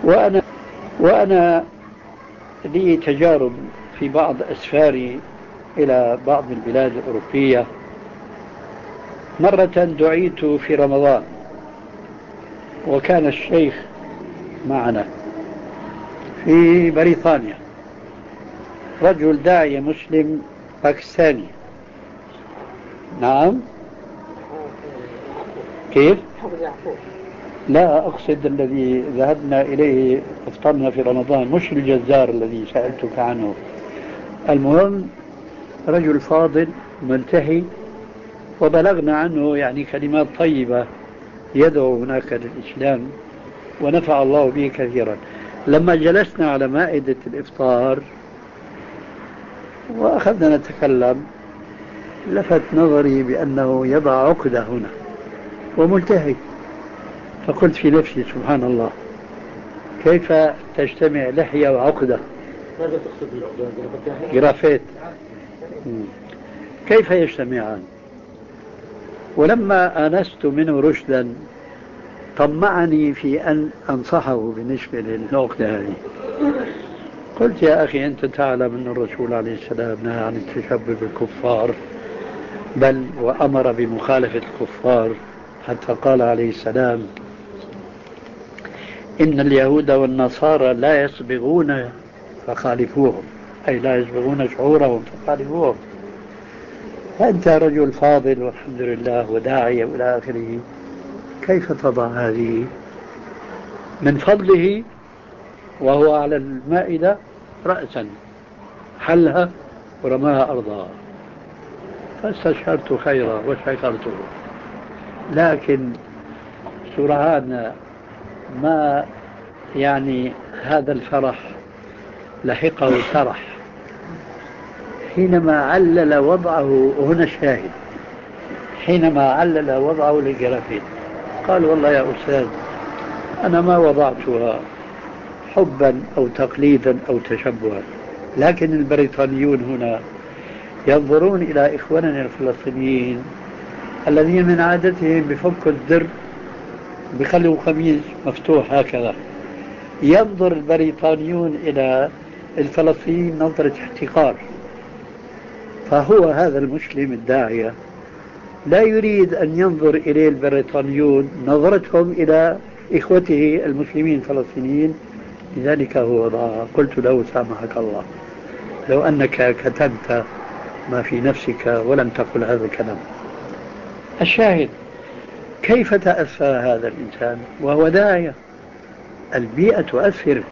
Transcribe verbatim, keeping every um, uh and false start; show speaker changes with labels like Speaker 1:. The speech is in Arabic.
Speaker 1: وأنا وأنا لي تجارب في بعض أسفاري إلى بعض البلاد الأوروبية. مرة دعيت في رمضان وكان الشيخ معنا في بريطانيا، رجل داعية مسلم باكستاني. نعم. كيف؟ لا، أقصد الذي ذهبنا إليه افطرنا في رمضان، مش الجزار الذي سألتك عنه. المهم رجل فاضل ملتحي، وبلغنا عنه يعني كلمات طيبة يدعو هناك للإسلام ونفع الله به كثيرا. لما جلسنا على مائدة الإفطار وأخذنا نتكلم، لفت نظري بأنه يضع عقدة هنا وملتحي، فقلت في نفسي سبحان الله، كيف تجتمع لحية وعقدة؟
Speaker 2: ماذا تقصد بالعقدة؟
Speaker 1: جرافيت، كيف يجتمعان؟ ولما آنست منه رشدا طمعني في أن أنصحه بالنسبة للعقدة هذه. قلت يا أخي أنت تعلم أن الرسول عليه السلام نهى عن التشبه بالكفار، بل وأمر بمخالفة الكفار، حتى قال عليه السلام إن اليهود والنصارى لا يصبغون فخالفوهم، أي لا يصبغون شعورهم فخالفوهم. فأنت رجل فاضل والحمد لله وداعية إلى آخره، كيف تضع هذه من فضله وهو على المائدة رأسا حلها ورماها أرضها؟ فاستشعرت خيرا وشكرته، لكن سرعان ما يعني هذا الفرح لحقه سرح حينما علل وضعه، هنا الشاهد، حينما علل وضعه للجرافيت قال والله يا أستاذ أنا ما وضعتها حبا أو تقليدا أو تشبها، لكن البريطانيون هنا ينظرون إلى إخواننا الفلسطينيين الذين من عادتهم بفكوا الدر بخلوا قميص مفتوح هكذا، ينظر البريطانيون إلى الفلسطينيين نظرة احتقار. فهو هذا المسلم الداعية لا يريد أن ينظر إليه البريطانيون نظرتهم إلى إخوته المسلمين الفلسطينيين، لذلك هو ضاع. قلت له سامحك الله لو أنك كتمت ما في نفسك ولم تقل هذا الكلام. الشاهد كيف تأثر هذا الإنسان وهو داعية؟ البيئة تؤثر.